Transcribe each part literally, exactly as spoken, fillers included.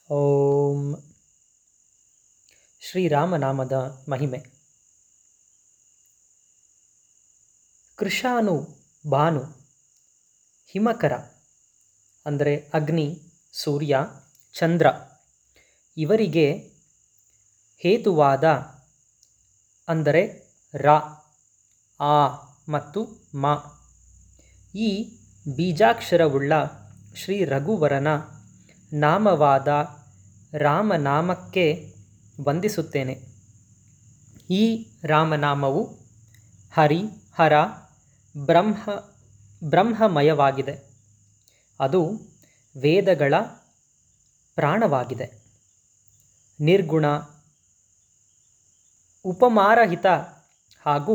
ಓಂ ಶ್ರೀರಾಮನಾಮದ ಮಹಿಮೆ. ಕೃಶಾನು ಭಾನು ಹಿಮಕರ ಅಂದರೆ ಅಗ್ನಿ, ಸೂರ್ಯ, ಚಂದ್ರ ಇವರಿಗೆ ಹೇತುವಾದ ಅಂದರೆ ರ, ಆ ಮತ್ತು ಮ. ಈ ಬೀಜಾಕ್ಷರವುಳ್ಳ ಶ್ರೀ ರಘುವರನ ನಾಮವಾದ ರಾಮನಾಮಕ್ಕೆ ವಂದಿಸುತ್ತೇನೆ. ಈ ರಾಮನಾಮವು ಹರಿ, ಹರ, ಬ್ರಹ್ಮ ಬ್ರಹ್ಮಮಯವಾಗಿದೆ. ಅದು ವೇದಗಳ ಪ್ರಾಣವಾಗಿದೆ. ನಿರ್ಗುಣ, ಉಪಮಾರಹಿತ ಹಾಗೂ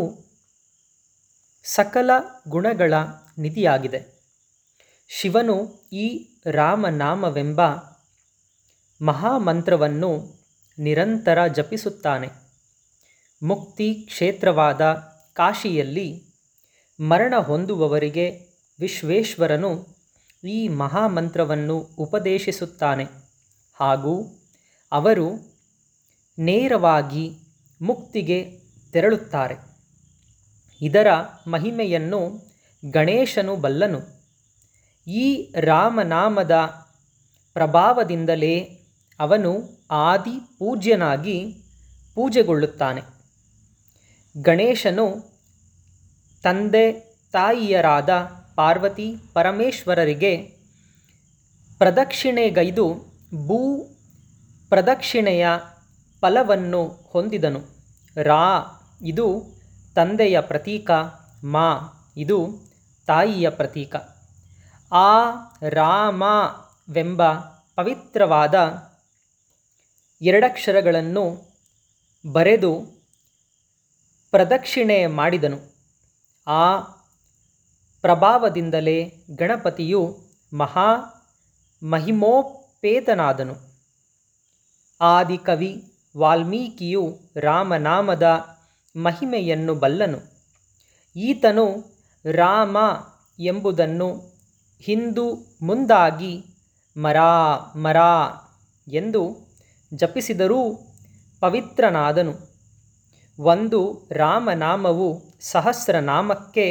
ಸಕಲ ಗುಣಗಳ ನಿಧಿಯಾಗಿದೆ. ಶಿವನು ಈ ರಾಮನಾಮವೆಂಬ ಮಹಾಮಂತ್ರವನ್ನು ನಿರಂತರ ಜಪಿಸುತ್ತಾನೆ. ಮುಕ್ತಿ ಕ್ಷೇತ್ರವಾದ ಕಾಶಿಯಲ್ಲಿ ಮರಣ ಹೊಂದುವವರಿಗೆ ವಿಶ್ವೇಶ್ವರನು ಈ ಮಹಾಮಂತ್ರವನ್ನು ಉಪದೇಶಿಸುತ್ತಾನೆ ಹಾಗೂ ಅವರು ನೇರವಾಗಿ ಮುಕ್ತಿಗೆ ತೆರಳುತ್ತಾರೆ. ಇದರ ಮಹಿಮೆಯನ್ನು ಗಣೇಶನು ಬಲ್ಲನು. ಈ ರಾಮನಾಮದ ಪ್ರಭಾವದಿಂದಲೇ ಅವನು ಆದಿ ಪೂಜ್ಯನಾಗಿ ಪೂಜೆಗೊಳ್ಳುತ್ತಾನೆ. ಗಣೇಶನು ತಂದೆ ತಾಯಿಯರಾದ ಪಾರ್ವತಿ ಪರಮೇಶ್ವರರಿಗೆ ಪ್ರದಕ್ಷಿಣೆಗೈದು ಭೂ ಪ್ರದಕ್ಷಿಣೆಯ ಫಲವನ್ನು ಹೊಂದಿದನು. ರಾ ಇದು ತಂದೆಯ ಪ್ರತೀಕ, ಮಾ ಇದು ತಾಯಿಯ ಪ್ರತೀಕ. ಆ ರಾಮವೆಂಬ ಪವಿತ್ರವಾದ ಎರಡಕ್ಷರಗಳನ್ನು ಬರೆದು ಪ್ರದಕ್ಷಿಣೆ ಮಾಡಿದನು. ಆ ಪ್ರಭಾವದಿಂದಲೇ ಗಣಪತಿಯು ಮಹಾ ಮಹಿಮೋಪೇತನಾದನು. ಆದಿಕವಿ ವಾಲ್ಮೀಕಿಯು ರಾಮನಾಮದ ಮಹಿಮೆಯನ್ನು ಬಲ್ಲನು. ಈತನು ರಾಮ ಎಂಬುದನ್ನು ಹಿಂದು ಮುಂದಾಗಿ ಮರಾ ಮರಾ ಎಂದು ಜಪಿಸಿದರೂ ಪವಿತ್ರನಾದನು. ಒಂದು ರಾಮನಾಮವು ಸಹಸ್ರನಾಮಕ್ಕೆ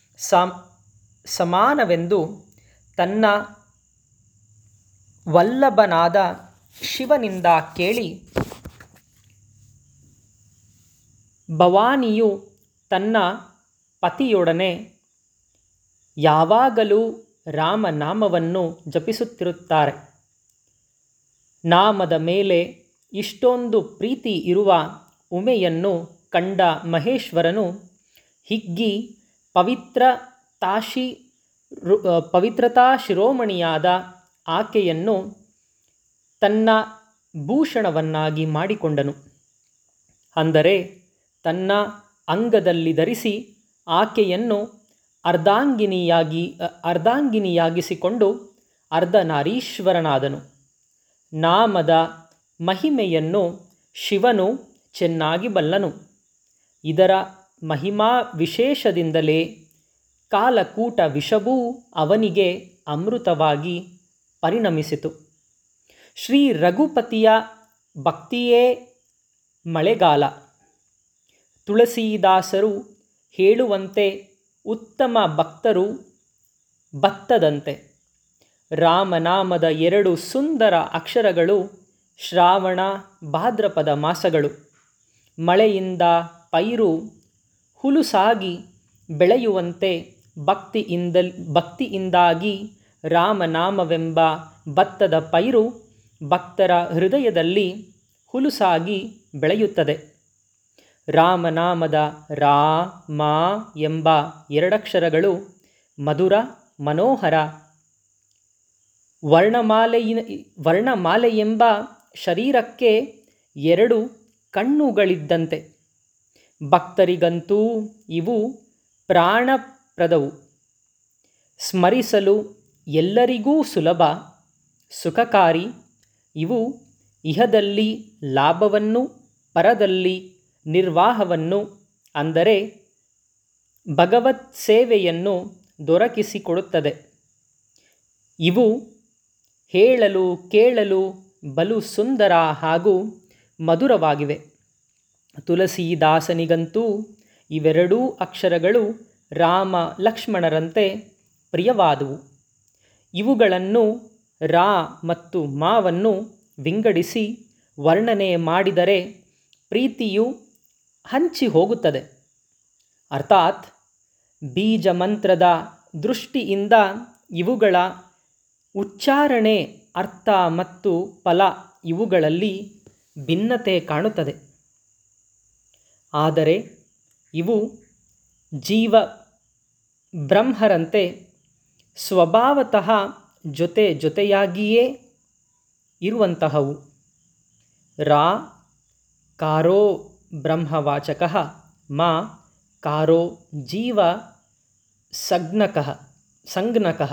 ಸಮಾನವೆಂದು ತನ್ನ ವಲ್ಲಭನಾದ ಶಿವನಿಂದ ಕೇಳಿ ಭವಾನಿಯು ತನ್ನ ಪತಿಯೊಡನೆ ಯಾವಾಗಲೂ ರಾಮನಾಮವನ್ನು ಜಪಿಸುತ್ತಿರುತ್ತಾರೆ. ನಾಮದ ಮೇಲೆ ಇಷ್ಟೊಂದು ಪ್ರೀತಿ ಇರುವ ಉಮೆಯನ್ನು ಕಂಡ ಮಹೇಶ್ವರನು ಹಿಗ್ಗಿ ಪವಿತ್ರ ತಾಶಿ ಪವಿತ್ರತಾ ಶಿರೋಮಣಿಯಾದ ಆಕೆಯನ್ನು ತನ್ನ ಭೂಷಣವನ್ನಾಗಿ ಮಾಡಿಕೊಂಡನು. ಅಂದರೆ ತನ್ನ ಅಂಗದಲ್ಲಿ ಧರಿಸಿ ಆಕೆಯನ್ನು ಅರ್ಧಾಂಗಿನಿಯಾಗಿ ಅರ್ಧಾಂಗಿನಿಯಾಗಿಸಿಕೊಂಡು ಅರ್ಧನಾರೀಶ್ವರನಾದನು. ನಾಮದ ಮಹಿಮೆಯನ್ನು ಶಿವನು ಚೆನ್ನಾಗಿ ಬಲ್ಲನು. ಇದರ ಮಹಿಮಾ ವಿಶೇಷದಿಂದಲೇ ಕಾಲಕೂಟ ವಿಷವೂ ಅವನಿಗೆ ಅಮೃತವಾಗಿ ಪರಿಣಮಿಸಿತು. ಶ್ರೀ ರಘುಪತಿಯ ಭಕ್ತಿಯೇ ಮಳೆಗಾಲ. ತುಳಸೀದಾಸರು ಹೇಳುವಂತೆ ಉತ್ತಮ ಭಕ್ತರು ಭತ್ತದಂತೆ. ರಾಮನಾಮದ ಎರಡು ಸುಂದರ ಅಕ್ಷರಗಳು ಶ್ರಾವಣ ಭಾದ್ರಪದ ಮಾಸಗಳು. ಮಳೆಯಿಂದ ಪೈರು ಹುಲುಸಾಗಿ ಬೆಳೆಯುವಂತೆ ಭಕ್ತಿಯಿಂದ ಭಕ್ತಿಯಿಂದಾಗಿ ರಾಮನಾಮವೆಂಬ ಭತ್ತದ ಪೈರು ಭಕ್ತರ ಹೃದಯದಲ್ಲಿ ಹುಲುಸಾಗಿ ಬೆಳೆಯುತ್ತದೆ. ರಾಮನಾಮದ ರಾ, ಮಾ ಎಂಬ ಎರಡಕ್ಷರಗಳು ಮಧುರ, ಮನೋಹರ. ವರ್ಣಮಾಲೆಯ ವರ್ಣಮಾಲೆಯೆಂಬ ಶರೀರಕ್ಕೆ ಎರಡು ಕಣ್ಣುಗಳಿದ್ದಂತೆ. ಭಕ್ತರಿಗಂತೂ ಇವು ಪ್ರಾಣಪ್ರದವು. ಸ್ಮರಿಸಲು ಎಲ್ಲರಿಗೂ ಸುಲಭ, ಸುಖಕಾರಿ. ಇವು ಇಹದಲ್ಲಿ ಲಾಭವನ್ನು, ಪರದಲ್ಲಿ ನಿರ್ವಾಹವನ್ನು ಅಂದರೆ ಭಗವತ್ ಸೇವೆಯನ್ನು ದೊರಕಿಸಿಕೊಡುತ್ತದೆ. ಇವು ಹೇಳಲು ಕೇಳಲು ಬಲು ಸುಂದರ ಹಾಗೂ ಮಧುರವಾಗಿವೆ. ತುಳಸೀದಾಸನಿಗಂತೂ ಇವೆರಡೂ ಅಕ್ಷರಗಳು ರಾಮ ಲಕ್ಷ್ಮಣರಂತೆ ಪ್ರಿಯವಾದುವು. ಇವುಗಳನ್ನು ರಾ ಮತ್ತು ಮಾವನ್ನು ವಿಂಗಡಿಸಿ ವರ್ಣನೆ ಮಾಡಿದರೆ ಪ್ರೀತಿಯು ಹಂಚಿ ಹೋಗುತ್ತದೆ. ಅರ್ಥಾತ್ ಬೀಜ ಮಂತ್ರದ ದೃಷ್ಟಿಯಿಂದ ಇವುಗಳ ಉಚ್ಚಾರಣೆ, ಅರ್ಥ ಮತ್ತು ಫಲ ಇವುಗಳಲ್ಲಿ ಭಿನ್ನತೆ ಕಾಣುತ್ತದೆ. ಆದರೆ ಇವು ಜೀವ ಬ್ರಹ್ಮರಂತೆ ಸ್ವಭಾವತಃ ಜೊತೆ ಜೊತೆಯಾಗಿಯೇ ಇರುವಂತಹವು. ರಾ ಕಾರೋ ಬ್ರಹ್ಮವಾಚಕಃ, ಮಾ ಕಾರೋ ಜೀವ ಸಂಜ್ಞಕಃ ಸಂಜ್ಞಕಃ.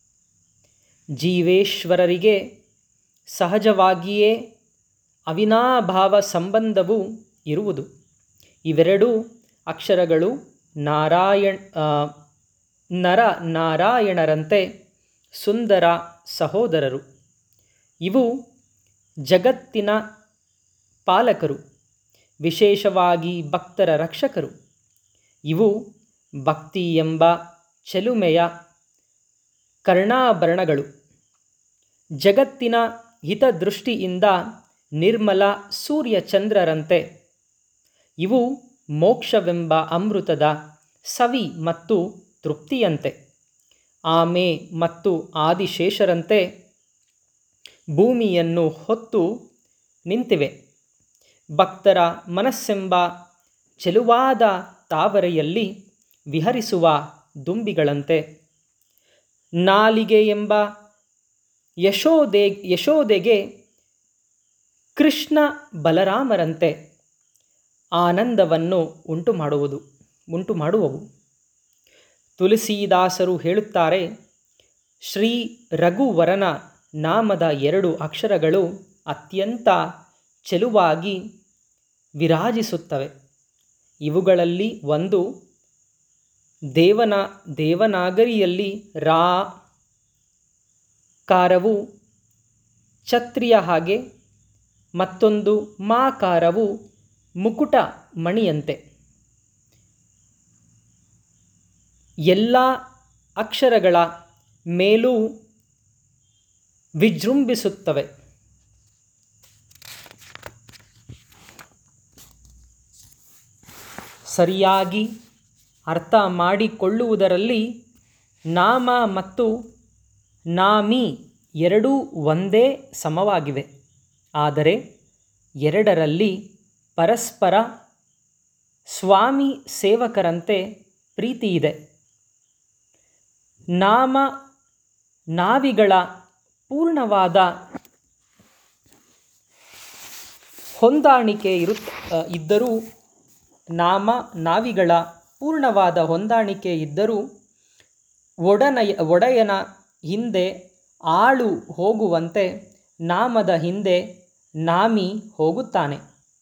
ಜೀವೇಶ್ವರರಿಗೆ ಸಹಜವಾಗಿಯೇ ಅವಿನಾಭಾವ ಸಂಬಂಧವು ಇರುವುದು. ಇವೆರಡೂ ಅಕ್ಷರಗಳು ನಾರಾಯಣ ನರ ನಾರಾಯಣರಂತೆ ಸುಂದರ ಸಹೋದರರು. ಇವು ಜಗತ್ತಿನ ಪಾಲಕರು, ವಿಶೇಷವಾಗಿ ಭಕ್ತರ ರಕ್ಷಕರು. ಇವು ಭಕ್ತಿ ಎಂಬ ಚೆಲುಮೆಯ ಕರ್ಣಾಭರಣಗಳು. ಜಗತ್ತಿನ ಹಿತದೃಷ್ಟಿಯಿಂದ ನಿರ್ಮಲ ಸೂರ್ಯಚಂದ್ರರಂತೆ ಇವು ಮೋಕ್ಷವೆಂಬ ಅಮೃತದ ಸವಿ ಮತ್ತು ತೃಪ್ತಿಯಂತೆ ಆಮೆ ಮತ್ತು ಆದಿಶೇಷರಂತೆ ಭೂಮಿಯನ್ನು ಹೊತ್ತು ನಿಂತಿವೆ. ಭಕ್ತರ ಮನಸ್ಸೆಂಬ ಚೆಲುವಾದ ತಾವರೆಯಲ್ಲಿ ವಿಹರಿಸುವ ದುಂಬಿಗಳಂತೆ, ನಾಲಿಗೆ ಎಂಬ ಯಶೋದೆ ಯಶೋದೆಗೆ ಕೃಷ್ಣ ಬಲರಾಮರಂತೆ ಆನಂದವನ್ನು ಉಂಟು ಮಾಡುವುದು ಉಂಟು ಮಾಡುವವು. ತುಳಸೀದಾಸರು ಹೇಳುತ್ತಾರೆ, ಶ್ರೀ ರಘುವರನ ನಾಮದ ಎರಡು ಅಕ್ಷರಗಳು ಅತ್ಯಂತ ಚೆಲುವಾಗಿ ವಿರಾಜಿಸುತ್ತವೆ. ಇವುಗಳಲ್ಲಿ ಒಂದು ದೇವನ ದೇವನಾಗರಿಯಲ್ಲಿ ರಾ ಕಾರವು ಛತ್ರಿಯ ಹಾಗೆ, ಮತ್ತೊಂದು ಮಾಕಾರವು ಮುಕುಟ ಮಣಿಯಂತೆ. ಎಲ್ಲ ಅಕ್ಷರಗಳ ಮೇಲೂ ವಿಜೃಂಭಿಸುತ್ತವೆ. ಸರಿಯಾಗಿ ಅರ್ಥ ಮಾಡಿಕೊಳ್ಳುವುದರಲ್ಲಿ ನಾಮ ಮತ್ತು ನಾಮಿ ಎರಡೂ ಒಂದೇ ಸಮವಾಗಿವೆ. ಆದರೆ ಎರಡರಲ್ಲಿ ಪರಸ್ಪರ ಸ್ವಾಮಿ ಸೇವಕರಂತೆ ಪ್ರೀತಿಯಿದೆ. ನಾಮ ನಾವಿಗಳ ಪೂರ್ಣವಾದ ಹೊಂದಾಣಿಕೆ ಇರು ಇದ್ದರೂ ನಾಮ ನಾವಿಗಳ ಪೂರ್ಣವಾದ ಹೊಂದಾಣಿಕೆ ಇದ್ದರೂ ಒಡನೆಯ ಒಡೆಯನ ಹಿಂದೆ ಆಳು ಹೋಗುವಂತೆ ನಾಮದ ಹಿಂದೆ ನಾಮಿ ಹೋಗುತ್ತಾನೆ.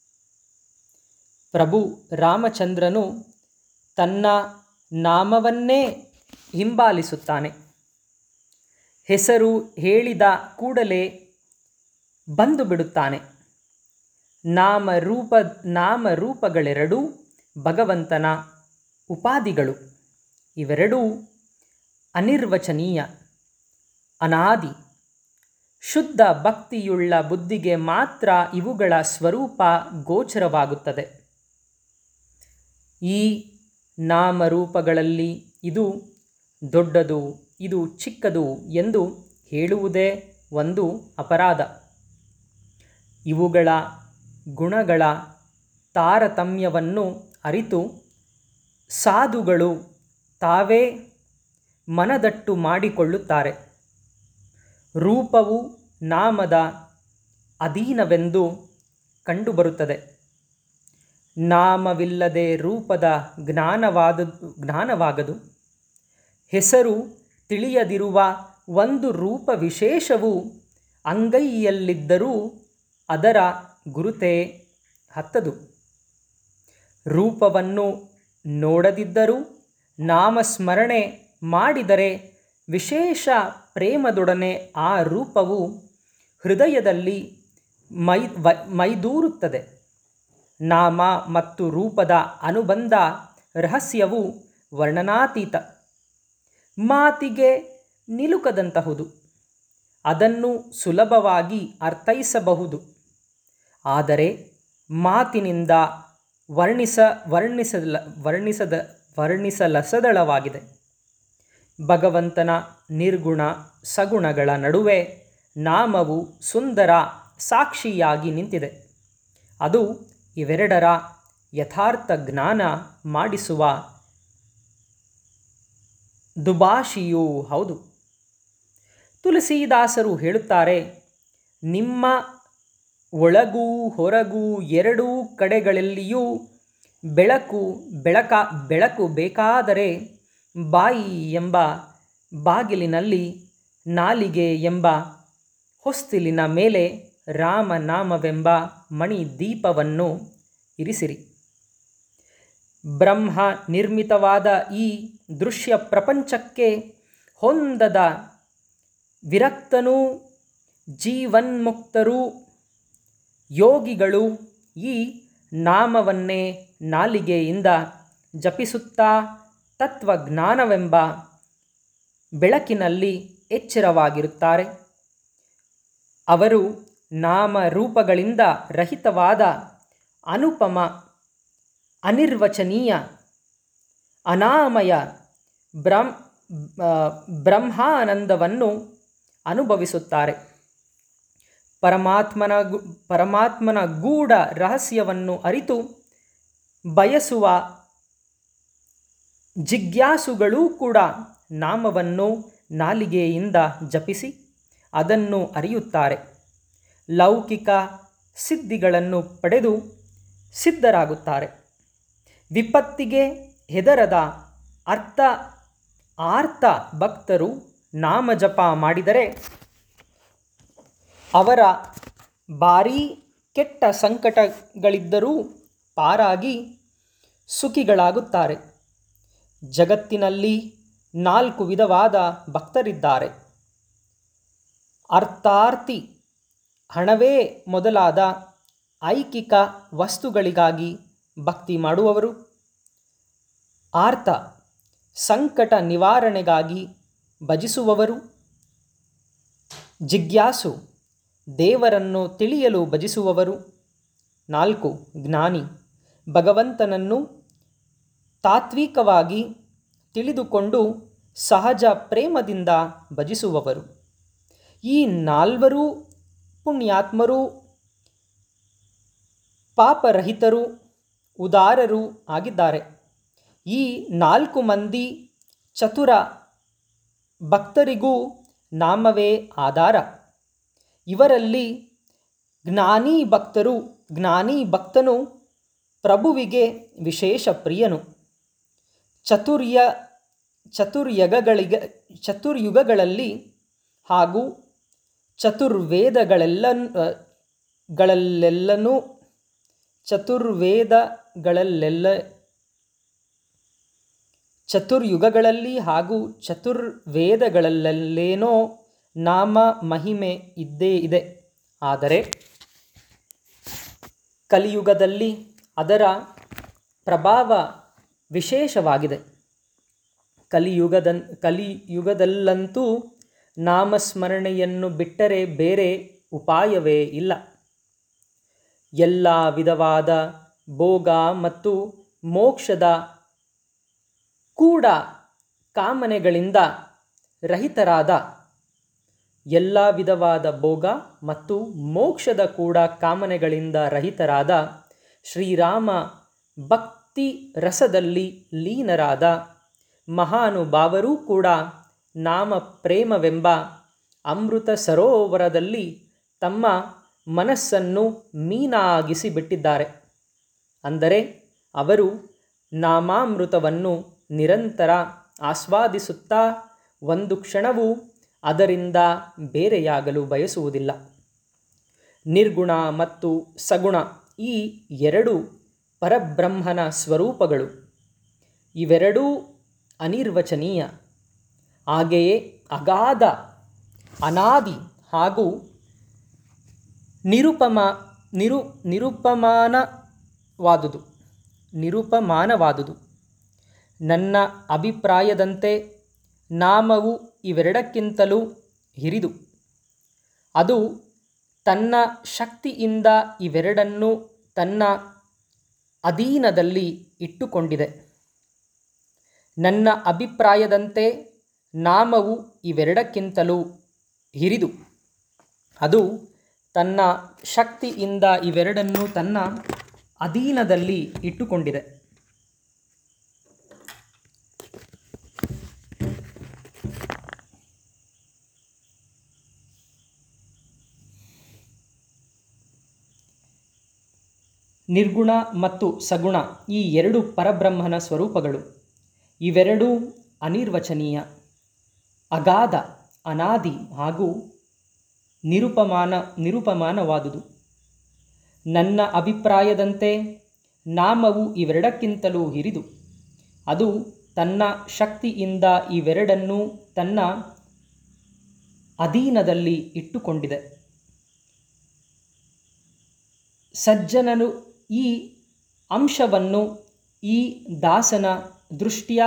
ಪ್ರಭು ರಾಮಚಂದ್ರನು ತನ್ನ ನಾಮವನ್ನೇ ಹಿಂಬಾಲಿಸುತ್ತಾನೆ. ಹೆಸರು ಹೇಳಿದ ಕೂಡಲೇ ಬಂದು ಬಿಡುತ್ತಾನೆ. ನಾಮರೂಪ ನಾಮರೂಪಗಳೆರಡೂ ಭಗವಂತನ ಉಪಾಧಿಗಳು. ಇವೆರಡೂ ಅನಿರ್ವಚನೀಯ, ಅನಾದಿ. ಶುದ್ಧ ಭಕ್ತಿಯುಳ್ಳ ಬುದ್ಧಿಗೆ ಮಾತ್ರ ಇವುಗಳ ಸ್ವರೂಪ ಗೋಚರವಾಗುತ್ತದೆ. ಈ ನಾಮರೂಪಗಳಲ್ಲಿ ಇದು ದೊಡ್ಡದು, ಇದು ಚಿಕ್ಕದು ಎಂದು ಹೇಳುವುದೇ ಒಂದು ಅಪರಾಧ. ಇವುಗಳ ಗುಣಗಳ ತಾರತಮ್ಯವನ್ನು ಅರಿತು ಸಾಧುಗಳು ತಾವೇ ಮನದಟ್ಟು ಮಾಡಿಕೊಳ್ಳುತ್ತಾರೆ. ರೂಪವು ನಾಮದ ಅಧೀನವೆಂದು ಕಂಡುಬರುತ್ತದೆ. ನಾಮವಿಲ್ಲದೆ ರೂಪದ ಜ್ಞಾನವಾದ ಜ್ಞಾನವಾಗದು. ಹೆಸರು ತಿಳಿಯದಿರುವ ಒಂದು ರೂಪ ವಿಶೇಷವು ಅಂಗೈಯಲ್ಲಿದ್ದರೂ ಅದರ ಗುರುತೇ ಹತ್ತದು. ರೂಪವನ್ನು ನೋಡದಿದ್ದರೂ ನಾಮಸ್ಮರಣೆ ಮಾಡಿದರೆ ವಿಶೇಷ ಪ್ರೇಮದೊಡನೆ ಆ ರೂಪವು ಹೃದಯದಲ್ಲಿ ಮೈ ವ ಮೈದೂರುತ್ತದೆ. ನಾಮ ಮತ್ತು ರೂಪದ ಅನುಬಂಧ ರಹಸ್ಯವು ವರ್ಣನಾತೀತ, ಮಾತಿಗೆ ನಿಲುಕದಂತಹುದು. ಅದನ್ನು ಸುಲಭವಾಗಿ ಅರ್ಥೈಸಬಹುದು, ಆದರೆ ಮಾತಿನಿಂದ ವರ್ಣಿಸ ವರ್ಣಿಸಲ ವರ್ಣಿಸದ ವರ್ಣಿಸಲಸದಳವಾಗಿದೆ. ಭಗವಂತನ ನಿರ್ಗುಣ ಸಗುಣಗಳ ನಡುವೆ ನಾಮವು ಸುಂದರ ಸಾಕ್ಷಿಯಾಗಿ ನಿಂತಿದೆ. ಅದು ಇವೆರಡರ ಯಥಾರ್ಥ ಜ್ಞಾನ ಮಾಡಿಸುವ ದುಭಾಷಿಯೂ ಹೌದು. ತುಳಸೀದಾಸರು ಹೇಳುತ್ತಾರೆ, ನಿಮ್ಮ ಒಳಗೂ ಹೊರಗೂ ಎರಡೂ ಕಡೆಗಳಲ್ಲಿಯೂ ಬೆಳಕು ಬೆಳಕ ಬೆಳಕು ಬೇಕಾದರೆ ಬಾಯಿ ಎಂಬ ಬಾಗಿಲಿನಲ್ಲಿ, ನಾಲಿಗೆ ಎಂಬ ಹೊಸ್ತಿಲಿನ ಮೇಲೆ ರಾಮನಾಮವೆಂಬ ಮಣಿ ದೀಪವನ್ನು ಇರಿಸಿರಿ. ಬ್ರಹ್ಮ ನಿರ್ಮಿತವಾದ ಈ ದೃಶ್ಯ ಪ್ರಪಂಚಕ್ಕೆ ಹೊಂದದ ವಿರಕ್ತನೂ ಜೀವನ್ಮುಕ್ತರೂ ಯೋಗಿಗಳು ಈ ನಾಮವನ್ನೇ ನಾಲಿಗೆಯಿಂದ ಜಪಿಸುತ್ತಾ ತತ್ವಜ್ಞಾನವೆಂಬ ಬೆಳಕಿನಲ್ಲಿ ಎಚ್ಚರವಾಗಿರುತ್ತಾರೆ. ಅವರು ನಾಮರೂಪಗಳಿಂದ ರಹಿತವಾದ ಅನುಪಮ, ಅನಿರ್ವಚನೀಯ, ಅನಾಮಯ ಬ್ರಹ್ಮ ಬ್ರಹ್ಮಾನಂದವನ್ನು ಅನುಭವಿಸುತ್ತಾರೆ. ಪರಮಾತ್ಮನ ಪರಮಾತ್ಮನ ಗೂಢ ರಹಸ್ಯವನ್ನು ಅರಿತು ಬಯಸುವ ಜಿಜ್ಞಾಸುಗಳೂ ಕೂಡ ನಾಮವನ್ನು ನಾಲಿಗೆಯಿಂದ ಜಪಿಸಿ ಅದನ್ನು ಅರಿಯುತ್ತಾರೆ. ಲೌಕಿಕ ಸಿದ್ಧಿಗಳನ್ನು ಪಡೆದು ಸಿದ್ಧರಾಗುತ್ತಾರೆ. ವಿಪತ್ತಿಗೆ ಹೆದರದ ಅರ್ಥ ಆರ್ತ ಭಕ್ತರು ನಾಮಜಪ ಮಾಡಿದರೆ ಅವರ ಭಾರೀ ಕೆಟ್ಟ ಸಂಕಟಗಳಿದ್ದರೂ ಪಾರಾಗಿ ಸುಖಿಗಳಾಗುತ್ತಾರೆ. ಜಗತ್ತಿನಲ್ಲಿ ನಾಲ್ಕು ವಿಧವಾದ ಭಕ್ತರಿದ್ದಾರೆ. ಅರ್ಥಾರ್ಥಿ, ಹಣವೇ ಮೊದಲಾದ ಐಕಿಕ ವಸ್ತುಗಳಿಗಾಗಿ ಭಕ್ತಿ ಮಾಡುವವರು. ಆರ್ತ, ಸಂಕಟ ನಿವಾರಣೆಗಾಗಿ ಭಜಿಸುವವರು. ಜಿಜ್ಞಾಸು, ದೇವರನ್ನು ತಿಳಿಯಲು ಭಜಿಸುವವರು. ನಾಲ್ಕು, ಜ್ಞಾನಿ, ಭಗವಂತನನ್ನು ತಾತ್ವಿಕವಾಗಿ ತಿಳಿದುಕೊಂಡು ಸಹಜ ಪ್ರೇಮದಿಂದ ಭಜಿಸುವವರು. ಈ ನಾಲ್ವರೂ ಪುಣ್ಯಾತ್ಮರೂ ಪಾಪರಹಿತರೂ ಉದಾರರೂ ಆಗಿದ್ದಾರೆ. ಈ ನಾಲ್ಕು ಮಂದಿ ಚತುರ ಭಕ್ತರಿಗೂ ನಾಮವೇ ಆಧಾರ. ಇವರಲ್ಲಿ ಜ್ಞಾನಿ ಭಕ್ತರು ಜ್ಞಾನಿ ಭಕ್ತನು ಪ್ರಭುವಿಗೆ ವಿಶೇಷ ಪ್ರಿಯನು. ಚತುರ್ಯ ಚತುರ್ಯುಗಗಳಿಗೆ ಚತುರ್ಯುಗಗಳಲ್ಲಿ ಹಾಗೂ ಚತುರ್ವೇದಗಳೆಲ್ಲ ಗಳಲ್ಲೆಲ್ಲನೂ ಚತುರ್ವೇದಗಳಲ್ಲೆಲ್ಲ ಚತುರ್ಯುಗಗಳಲ್ಲಿ ಹಾಗೂ ಚತುರ್ವೇದಗಳಲ್ಲೇನೋ ನಾಮ ಮಹಿಮೆ ಇದ್ದೇ ಇದೆ. ಆದರೆ ಕಲಿಯುಗದಲ್ಲಿ ಅದರ ಪ್ರಭಾವ ವಿಶೇಷವಾಗಿದೆ. ಕಲಿಯುಗದ ಕಲಿಯುಗದಲ್ಲಂತೂ ನಾಮಸ್ಮರಣೆಯನ್ನು ಬಿಟ್ಟರೆ ಬೇರೆ ಉಪಾಯವೇ ಇಲ್ಲ. ಎಲ್ಲ ವಿಧವಾದ ಭೋಗ ಮತ್ತು ಮೋಕ್ಷದ ಕೂಡ ಕಾಮನೆಗಳಿಂದ ರಹಿತರಾದ ಎಲ್ಲ ವಿಧವಾದ ಭೋಗ ಮತ್ತು ಮೋಕ್ಷದ ಕೂಡ ಕಾಮನೆಗಳಿಂದ ರಹಿತರಾದ ಶ್ರೀರಾಮ ಭಕ್ತಿ ರಸದಲ್ಲಿ ಲೀನರಾದ ಮಹಾನುಭಾವರೂ ಕೂಡ ನಾಮ ಪ್ರೇಮವೆಂಬ ಅಮೃತ ಸರೋವರದಲ್ಲಿ ತಮ್ಮ ಮನಸ್ಸನ್ನು ಮೀನಾಗಿಸಿ ಬಿಟ್ಟಿದ್ದಾರೆ. ಅಂದರೆ ಅವರು ನಾಮಾಮೃತವನ್ನು ನಿರಂತರ ಆಸ್ವಾದಿಸುತ್ತಾ ಒಂದು ಕ್ಷಣವೂ ಅದರಿಂದ ಬೇರೆಯಾಗಲು ಬಯಸುವುದಿಲ್ಲ. ನಿರ್ಗುಣ ಮತ್ತು ಸಗುಣ ಈ ಎರಡು ಪರಬ್ರಹ್ಮನ ಸ್ವರೂಪಗಳು. ಇವೆರಡೂ ಅನಿರ್ವಚನೀಯ. ಹಾಗೆಯೇ ಅಗಾಧ, ಅನಾದಿ ಹಾಗೂ ನಿರುಪಮ ನಿರು ನಿರುಪಮಾನವಾದುದು ನಿರುಪಮಾನವಾದುದು. ನನ್ನ ಅಭಿಪ್ರಾಯದಂತೆ ನಾಮವು ಇವೆರಡಕ್ಕಿಂತಲೂ ಹಿರಿದು. ಅದು ತನ್ನ ಶಕ್ತಿಯಿಂದ ಇವೆರಡನ್ನೂ ತನ್ನ ಅಧೀನದಲ್ಲಿ ಇಟ್ಟುಕೊಂಡಿದೆ. ನನ್ನ ಅಭಿಪ್ರಾಯದಂತೆ ನಾಮವು ಇವೆರಡಕ್ಕಿಂತಲೂ ಹಿರಿದು. ಅದು ತನ್ನ ಶಕ್ತಿಯಿಂದ ಇವೆರಡನ್ನೂ ತನ್ನ ಅಧೀನದಲ್ಲಿ ಇಟ್ಟುಕೊಂಡಿದೆ. ನಿರ್ಗುಣ ಮತ್ತು ಸಗುಣ ಈ ಎರಡು ಪರಬ್ರಹ್ಮನ ಸ್ವರೂಪಗಳು. ಇವೆರಡೂ ಅನಿರ್ವಚನೀಯ, ಅಗಾಧ, ಅನಾದಿ ಹಾಗೂ ನಿರುಪಮಾನ ನಿರುಪಮಾನವಾದುದು. ನನ್ನ ಅಭಿಪ್ರಾಯದಂತೆ ನಾಮವು ಇವೆರಡಕ್ಕಿಂತಲೂ ಹಿರಿದು. ಅದು ತನ್ನ ಶಕ್ತಿಯಿಂದ ಇವೆರಡನ್ನೂ ತನ್ನ ಅಧೀನದಲ್ಲಿ ಇಟ್ಟುಕೊಂಡಿದೆ. ಸಜ್ಜನನು ಈ ಅಂಶವನ್ನು ಈ ದಾಸನ ದೃಷ್ಟಿಯ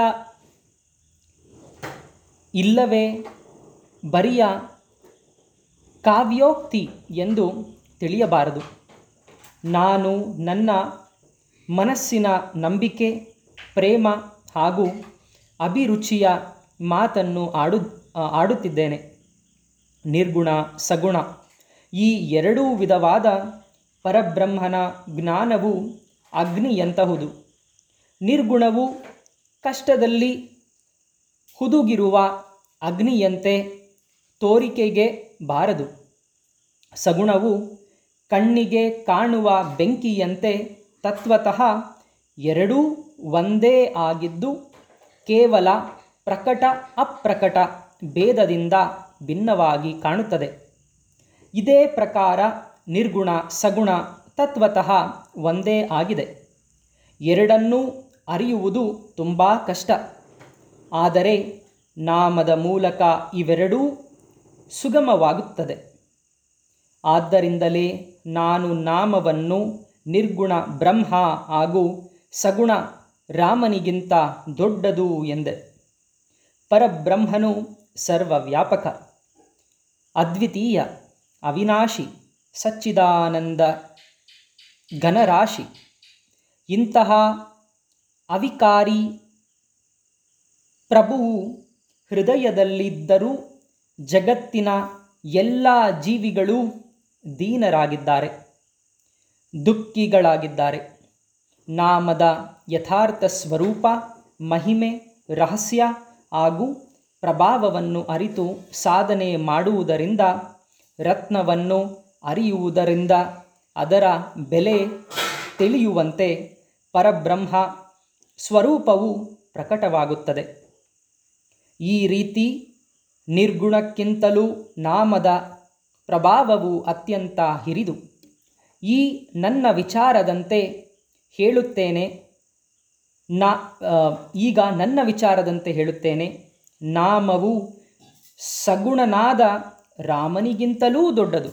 ಇಲ್ಲವೇ ಬರಿಯ ಕಾವ್ಯೋಕ್ತಿ ಎಂದು ತಿಳಿಯಬಾರದು. ನಾನು ನನ್ನ ಮನಸ್ಸಿನ ನಂಬಿಕೆ, ಪ್ರೇಮ ಹಾಗೂ ಅಭಿರುಚಿಯ ಮಾತನ್ನು ಆಡು ಆಡುತ್ತಿದ್ದೇನೆ. ನಿರ್ಗುಣ ಸಗುಣ ಈ ಎರಡೂ ವಿಧವಾದ ಪರಬ್ರಹ್ಮನ ಜ್ಞಾನವು ಅಗ್ನಿಯಂತಹುದು. ನಿರ್ಗುಣವು ಕಷ್ಟದಲ್ಲಿ ಹುದುಗಿರುವ ಅಗ್ನಿಯಂತೆ ತೋರಿಕೆಗೆ ಬಾರದು. ಸಗುಣವು ಕಣ್ಣಿಗೆ ಕಾಣುವ ಬೆಂಕಿಯಂತೆ ತತ್ವತಃ ಎರಡೂ ಒಂದೇ ಆಗಿದ್ದು ಕೇವಲ ಪ್ರಕಟ ಅಪ್ರಕಟ ಭೇದದಿಂದ ಭಿನ್ನವಾಗಿ ಕಾಣುತ್ತದೆ. ಇದೇ ಪ್ರಕಾರ ನಿರ್ಗುಣ ಸಗುಣ ತತ್ವತಃ ಒಂದೇ ಆಗಿದೆ. ಎರಡನ್ನೂ ಅರಿಯುವುದು ತುಂಬ ಕಷ್ಟ. ಆದರೆ ನಾಮದ ಮೂಲಕ ಇವೆರಡೂ ಸುಗಮವಾಗುತ್ತದೆ. ಆದ್ದರಿಂದಲೇ ನಾನು ನಾಮವನ್ನು ನಿರ್ಗುಣ ಬ್ರಹ್ಮ ಹಾಗೂ ಸಗುಣ ರಾಮನಿಗಿಂತ ದೊಡ್ಡದು ಎಂದೆ. ಪರಬ್ರಹ್ಮನು ಸರ್ವವ್ಯಾಪಕ, ಅದ್ವಿತೀಯ, ಅವಿನಾಶಿ, ಸಚ್ಚಿದಾನಂದ ಘನರಾಶಿ. ಇಂತಹ ಅವಿಕಾರಿ ಪ್ರಭುವು ಹೃದಯದಲ್ಲಿದ್ದರೂ ಜಗತ್ತಿನ ಎಲ್ಲ ಜೀವಿಗಳೂ ದೀನರಾಗಿದ್ದಾರೆ, ದುಃಖಿಗಳಾಗಿದ್ದಾರೆ. ನಾಮದ ಯಥಾರ್ಥ ಸ್ವರೂಪ, ಮಹಿಮೆ, ರಹಸ್ಯ ಹಾಗೂ ಪ್ರಭಾವವನ್ನು ಅರಿತು ಸಾಧನೆ ಮಾಡುವುದರಿಂದ, ರತ್ನವನ್ನು ಅರಿಯುವುದರಿಂದ ಅದರ ಬೆಲೆ ತಿಳಿಯುವಂತೆ ಪರಬ್ರಹ್ಮ ಸ್ವರೂಪವು ಪ್ರಕಟವಾಗುತ್ತದೆ. ಈ ರೀತಿ ನಿರ್ಗುಣಕ್ಕಿಂತಲೂ ನಾಮದ ಪ್ರಭಾವವು ಅತ್ಯಂತ ಹಿರಿದು. ಈ ನನ್ನ ವಿಚಾರದಂತೆ ಹೇಳುತ್ತೇನೆ ನಾ ಈಗ ನನ್ನ ವಿಚಾರದಂತೆ ಹೇಳುತ್ತೇನೆ ನಾಮವು ಸಗುಣನಾದ ರಾಮನಿಗಿಂತಲೂ ದೊಡ್ಡದು.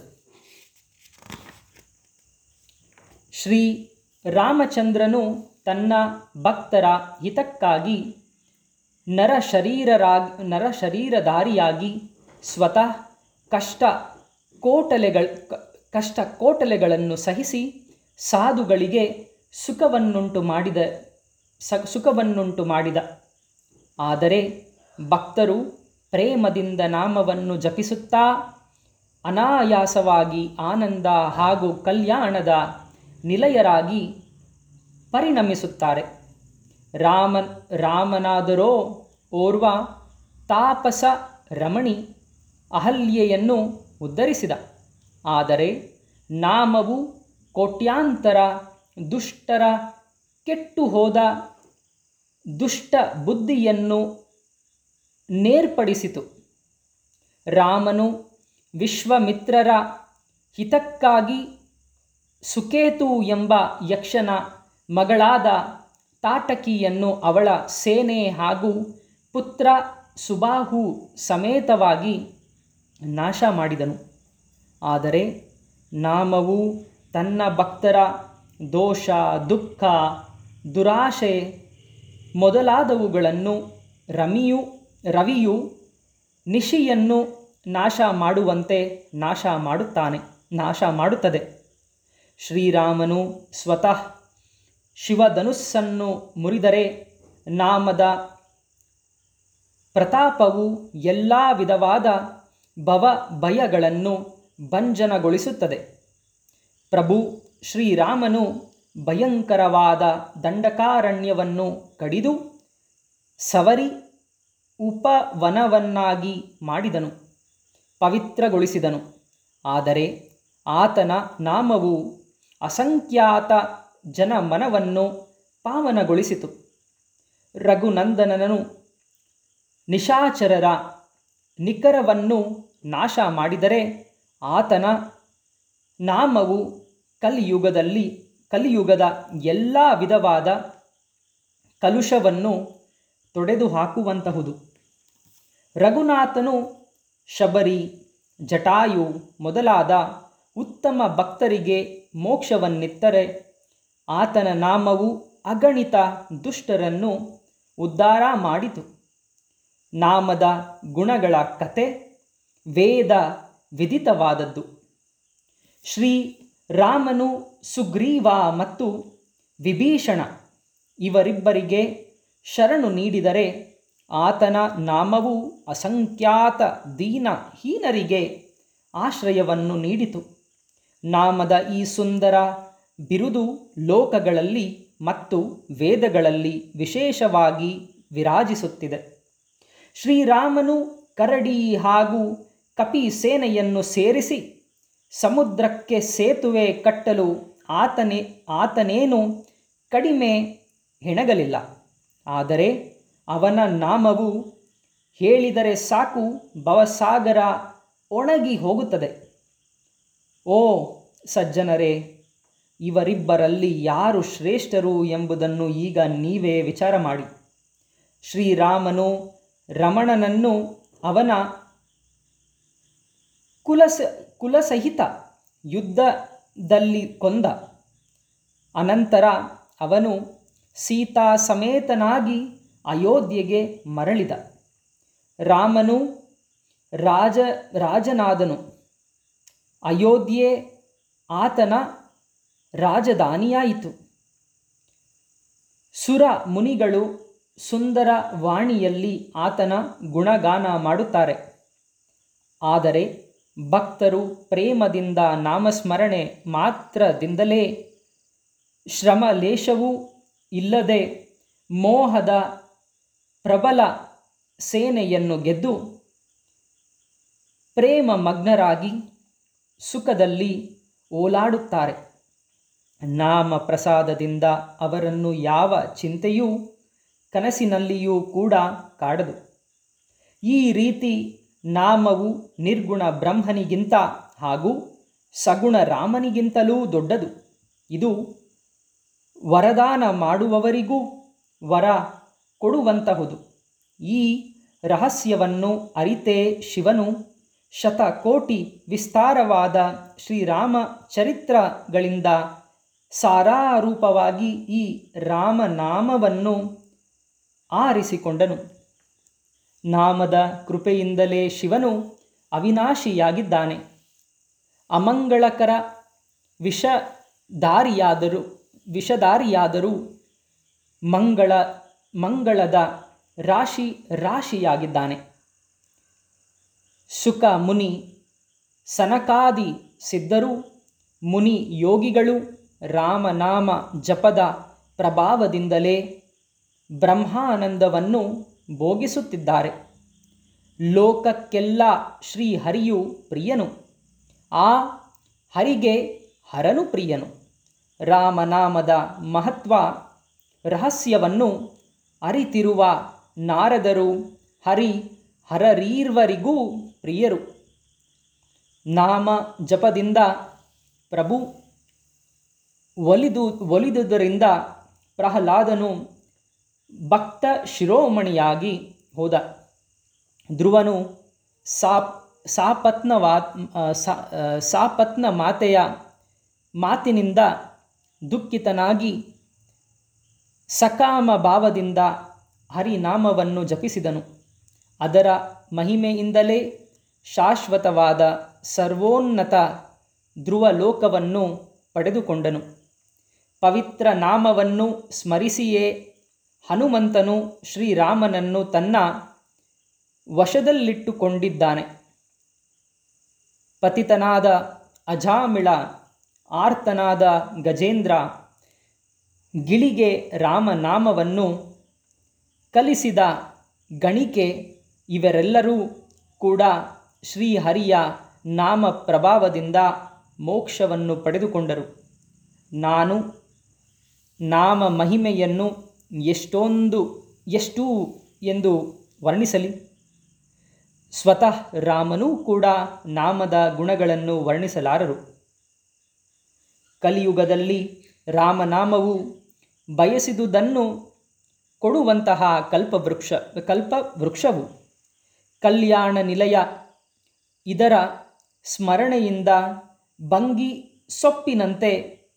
ಶ್ರೀ ರಾಮಚಂದ್ರನು ತನ್ನ ಭಕ್ತರ ಹಿತಕ್ಕಾಗಿ ನರಶರೀರರಾಗಿ ನರಶರೀರಧಾರಿಯಾಗಿ ಸ್ವತಃ ಕಷ್ಟ ಕೋಟಲೆಗಳ ಕಷ್ಟ ಕೋಟಲೆಗಳನ್ನು ಸಹಿಸಿ ಸಾಧುಗಳಿಗೆ ಸುಖವನ್ನುಂಟು ಮಾಡಿದ ಸ ಸುಖವನ್ನುಂಟು ಮಾಡಿದ. ಆದರೆ ಭಕ್ತರು ಪ್ರೇಮದಿಂದ ನಾಮವನ್ನು ಜಪಿಸುತ್ತಾ ಅನಾಯಾಸವಾಗಿ ಆನಂದ ಹಾಗೂ ಕಲ್ಯಾಣದ ನಿಲಯರಾಗಿ ಪರಿಣಮಿಸುತ್ತಾರೆ. ರಾಮನ್ ರಾಮನಾದರೋ ಓರ್ವ ತಾಪಸ ರಮಣಿ ಅಹಲ್ಯೆಯನ್ನು ಉದ್ಧರಿಸಿದ. ಆದರೆ ನಾಮವು ಕೋಟ್ಯಾಂತರ ದುಷ್ಟರ ಕೆಟ್ಟು ಹೋದ ದುಷ್ಟ ಬುದ್ಧಿಯನ್ನು ನೇರ್ಪಡಿಸಿತು. ರಾಮನು ವಿಶ್ವಾಮಿತ್ರರ ಹಿತಕ್ಕಾಗಿ ಸುಕೇತು ಎಂಬ ಯಕ್ಷನ ಮಗಳಾದ ತಾಟಕಿಯನ್ನು ಅವಳ ಸೇನೆ ಹಾಗೂ ಪುತ್ರ ಸುಬಾಹು ಸಮೇತವಾಗಿ ನಾಶ ಮಾಡಿದನು. ಆದರೆ ನಾಮವು ತನ್ನ ಭಕ್ತರ ದೋಷ, ದುಃಖ, ದುರಾಶೆ ಮೊದಲಾದವುಗಳನ್ನು ರಮಿಯು ರವಿಯು ನಿಶಿಯನ್ನು ನಾಶ ಮಾಡುವಂತೆ ನಾಶ ಮಾಡುತ್ತಾನೆ ನಾಶ ಮಾಡುತ್ತದೆ. ಶ್ರೀರಾಮನು ಸ್ವತಃ ಶಿವಧನುಸ್ಸನ್ನು ಮುರಿದರೆ ನಾಮದ ಪ್ರತಾಪವು ಎಲ್ಲ ವಿಧವಾದ ಭವ ಭಯಗಳನ್ನು ಭಂಜನಗೊಳಿಸುತ್ತದೆ. ಪ್ರಭು ಶ್ರೀರಾಮನು ಭಯಂಕರವಾದ ದಂಡಕಾರಣ್ಯವನ್ನು ಕಡಿದು ಸವರಿ ಉಪವನವನ್ನಾಗಿ ಮಾಡಿದನು, ಪವಿತ್ರಗೊಳಿಸಿದನು. ಆದರೆ ಆತನ ನಾಮವು ಅಸಂಖ್ಯಾತ ಜನಮನವನ್ನು ಪಾವನಗೊಳಿಸಿತು. ರಘುನಂದನನು ನಿಶಾಚರರ ನಿಖರವನ್ನು ನಾಶ ಮಾಡಿದರೆ ಆತನ ನಾಮವು ಕಲಿಯುಗದಲ್ಲಿ ಕಲಿಯುಗದ ಎಲ್ಲ ವಿಧವಾದ ಕಲುಷವನ್ನು ತೊಡೆದು ಹಾಕುವಂತಹುದು. ರಘುನಾಥನು ಶಬರಿ, ಜಟಾಯು ಮೊದಲಾದ ಉತ್ತಮ ಭಕ್ತರಿಗೆ ಮೋಕ್ಷವನ್ನಿತ್ತರೆ ಆತನ ನಾಮವು ಅಗಣಿತ ದುಷ್ಟರನ್ನು ಉದ್ಧಾರ ಮಾಡಿತು. ನಾಮದ ಗುಣಗಳ ಕತೆ ವೇದ ವಿದಿತವಾದದ್ದು. ಶ್ರೀ ರಾಮನು ಸುಗ್ರೀವ ಮತ್ತು ವಿಭೀಷಣ ಇವರಿಬ್ಬರಿಗೆ ಶರಣು ನೀಡಿದರೆ ಆತನ ನಾಮವು ಅಸಂಖ್ಯಾತ ದೀನ ಹೀನರಿಗೆ ಆಶ್ರಯವನ್ನು ನೀಡಿತು. ನಾಮದ ಈ ಸುಂದರ ಬಿರುದು ಲೋಕಗಳಲ್ಲಿ ಮತ್ತು ವೇದಗಳಲ್ಲಿ ವಿಶೇಷವಾಗಿ ವಿರಾಜಿಸುತ್ತಿದೆ. ಶ್ರೀರಾಮನು ಕರಡಿ ಹಾಗೂ ಕಪಿ ಸೇನೆಯನ್ನು ಸೇರಿಸಿ ಸಮುದ್ರಕ್ಕೆ ಸೇತುವೆ ಕಟ್ಟಲು ಆತನೇ ಆತನೇನು ಕಡಿಮೆ ಹೆಣಗಲಿಲ್ಲ. ಆದರೆ ಅವನ ನಾಮವು ಹೇಳಿದರೆ ಸಾಕು ಭವಸಾಗರ ಒಣಗಿ ಹೋಗುತ್ತದೆ. ಓ ಸಜ್ಜನರೇ, ಇವರಿಬ್ಬರಲ್ಲಿ ಯಾರು ಶ್ರೇಷ್ಠರು ಎಂಬುದನ್ನು ಈಗ ನೀವೇ ವಿಚಾರ ಮಾಡಿ. ಶ್ರೀರಾಮನು ರಮಣನನ್ನು ಅವನ ಕುಲಸ ಕುಲಸಹಿತ ಯುದ್ಧದಲ್ಲಿ ಕೊಂದ. ಅನಂತರ ಅವನು ಸೀತಾ ಸಮೇತನಾಗಿ ಅಯೋಧ್ಯೆಗೆ ಮರಳಿದ. ರಾಮನು ರಾಜ ರಾಜನಾದನು. ಅಯೋಧ್ಯೆ ಆತನ ರಾಜಧಾನಿಯಾಯಿತು. ಸುರ ಮುನಿಗಳು ಸುಂದರ ವಾಣಿಯಲ್ಲಿ ಆತನ ಗುಣಗಾನ ಮಾಡುತ್ತಾರೆ. ಆದರೆ ಭಕ್ತರು ಪ್ರೇಮದಿಂದ ನಾಮಸ್ಮರಣೆ ಮಾತ್ರದಿಂದಲೇ ಶ್ರಮ ಲೇಷವೂ ಇಲ್ಲದೆ ಮೋಹದ ಪ್ರಬಲ ಸೇನೆಯನ್ನು ಗೆದ್ದು ಪ್ರೇಮ ಮಗ್ನರಾಗಿ ಸುಖದಲ್ಲಿ ಓಲಾಡುತ್ತಾರೆ. ನಾಮ ಪ್ರಸಾದದಿಂದ ಅವರನ್ನು ಯಾವ ಚಿಂತೆಯೂ ಕನಸಿನಲ್ಲಿಯೂ ಕೂಡ ಕಾಡದು. ಈ ರೀತಿ ನಾಮವು ನಿರ್ಗುಣ ಬ್ರಹ್ಮನಿಗಿಂತ ಹಾಗೂ ಸಗುಣ ರಾಮನಿಗಿಂತಲೂ ದೊಡ್ಡದು. ಇದು ವರದಾನ ಮಾಡುವವರಿಗೂ ವರ ಕೊಡುವಂತಹುದು. ಈ ರಹಸ್ಯವನ್ನು ಅರಿತೇ ಶಿವನು ಶತಕೋಟಿ ವಿಸ್ತಾರವಾದ ಶ್ರೀರಾಮ ಚರಿತ್ರಗಳಿಂದ ಸಾರಾರೂಪವಾಗಿ ಈ ರಾಮನಾಮವನ್ನು ಆರಿಸಿಕೊಂಡನು. ನಾಮದ ಕೃಪೆಯಿಂದಲೇ ಶಿವನು ಅವಿನಾಶಿಯಾಗಿದ್ದಾನೆ. ಅಮಂಗಳಕರ ವಿಷಧಾರಿಯಾದರೂ ವಿಷಧಾರಿಯಾದರೂ ಮಂಗಳ ಮಂಗಳದ ರಾಶಿ ರಾಶಿಯಾಗಿದ್ದಾನೆ. ಸುಖ ಮುನಿ ಸನಕಾದಿ ಸಿದ್ಧರು ಮುನಿ ಯೋಗಿಗಳು ರಾಮನಾಮ ಜಪದ ಪ್ರಭಾವದಿಂದಲೇ ಬ್ರಹ್ಮಾನಂದವನ್ನು ಭೋಗಿಸುತ್ತಿದ್ದಾರೆ. ಲೋಕಕ್ಕೆಲ್ಲ ಶ್ರೀಹರಿಯು ಪ್ರಿಯನು. ಆ ಹರಿಗೆ ಹರನು ಪ್ರಿಯನು. ರಾಮನಾಮದ ಮಹತ್ವ ರಹಸ್ಯವನ್ನು ಅರಿತಿರುವ ನಾರದರು ಹರಿ ಹರರೀರ್ವರಿಗೂ ಪ್ರಿಯರು. ನಾಮ ಜಪದಿಂದ ಪ್ರಭು ಒಲಿದು ಒಲಿದುದರಿಂದ ಪ್ರಹ್ಲಾದನು ಭಕ್ತ ಶಿರೋಮಣಿಯಾಗಿ ಹೋದ. ಧ್ರುವನು ಸಾಪ್ ಸಾಪತ್ನವಾ ಸಾಪತ್ನ ಮಾತೆಯ ಮಾತಿನಿಂದ ದುಃಖಿತನಾಗಿ ಸಕಾಮ ಭಾವದಿಂದ ಹರಿನಾಮವನ್ನು ಜಪಿಸಿದನು. ಅದರ ಮಹಿಮೆಯಿಂದಲೇ ಶಾಶ್ವತವಾದ ಸರ್ವೋನ್ನತ ಧ್ರುವಲೋಕವನ್ನು ಪಡೆದುಕೊಂಡನು. ಪವಿತ್ರ ನಾಮವನ್ನು ಸ್ಮರಿಸಿಯೇ ಹನುಮಂತನು ಶ್ರೀರಾಮನನ್ನು ತನ್ನ ವಶದಲ್ಲಿಟ್ಟುಕೊಂಡಿದ್ದಾನೆ. ಪತಿತನಾದ ಅಜಾಮಿಳ, ಆರ್ತನಾದ ಗಜೇಂದ್ರ, ಗಿಳಿಗೆ ರಾಮನಾಮವನ್ನು ಕಲಿಸಿದ ಗಣಿಕೆ ಇವರೆಲ್ಲರೂ ಕೂಡ ಶ್ರೀಹರಿಯ ನಾಮ ಪ್ರಭಾವದಿಂದ ಮೋಕ್ಷವನ್ನು ಪಡೆದುಕೊಂಡರು. ನಾನು ನಾಮ ಮಹಿಮೆಯನ್ನು ಎಷ್ಟೊಂದು ಎಷ್ಟು ಎಂದು ವರ್ಣಿಸಲಿ? ಸ್ವತಃ ರಾಮನೂ ಕೂಡ ನಾಮದ ಗುಣಗಳನ್ನು ವರ್ಣಿಸಲಾರರು. ಕಲಿಯುಗದಲ್ಲಿ ರಾಮನಾಮವು ಬಯಸಿದುದನ್ನು ಕೊಡುವಂತಹ ಕಲ್ಪವೃಕ್ಷ ಕಲ್ಪವೃಕ್ಷವು ಕಲ್ಯಾಣ ನಿಲಯ. ಇದರ ಸ್ಮರಣೆಯಿಂದ ಬಂಗಿ ಸೊಪ್ಪಿನಂತೆ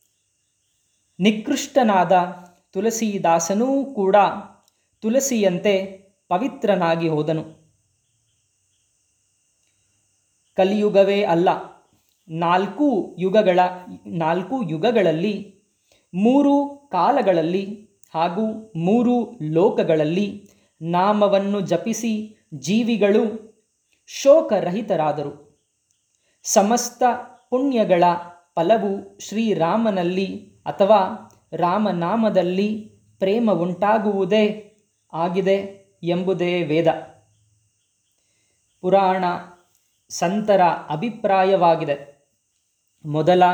ನಿಕೃಷ್ಟನಾದ ತುಳಸೀದಾಸನೂ ಕೂಡ ತುಳಸಿಯಂತೆ ಪವಿತ್ರನಾಗಿ ಹೋದನು. ಕಲಿಯುಗವೇ ಅಲ್ಲ, ನಾಲ್ಕು ಯುಗಗಳ ನಾಲ್ಕು ಯುಗಗಳಲ್ಲಿ ಮೂರು ಕಾಲಗಳಲ್ಲಿ ಹಾಗೂ ಮೂರು ಲೋಕಗಳಲ್ಲಿ ನಾಮವನ್ನು ಜಪಿಸಿ ಜೀವಿಗಳು ಶೋಕರಹಿತರಾದರು. ಸಮಸ್ತ ಪುಣ್ಯಗಳ ಫಲವು ಶ್ರೀರಾಮನಲ್ಲಿ ಅಥವಾ ರಾಮನಾಮದಲ್ಲಿ ಪ್ರೇಮ ಉಂಟಾಗುವುದೇ ಆಗಿದೆ ಎಂಬುದೇ ವೇದ ಪುರಾಣ ಸಂತರ ಅಭಿಪ್ರಾಯವಾಗಿದೆ. ಮೊದಲ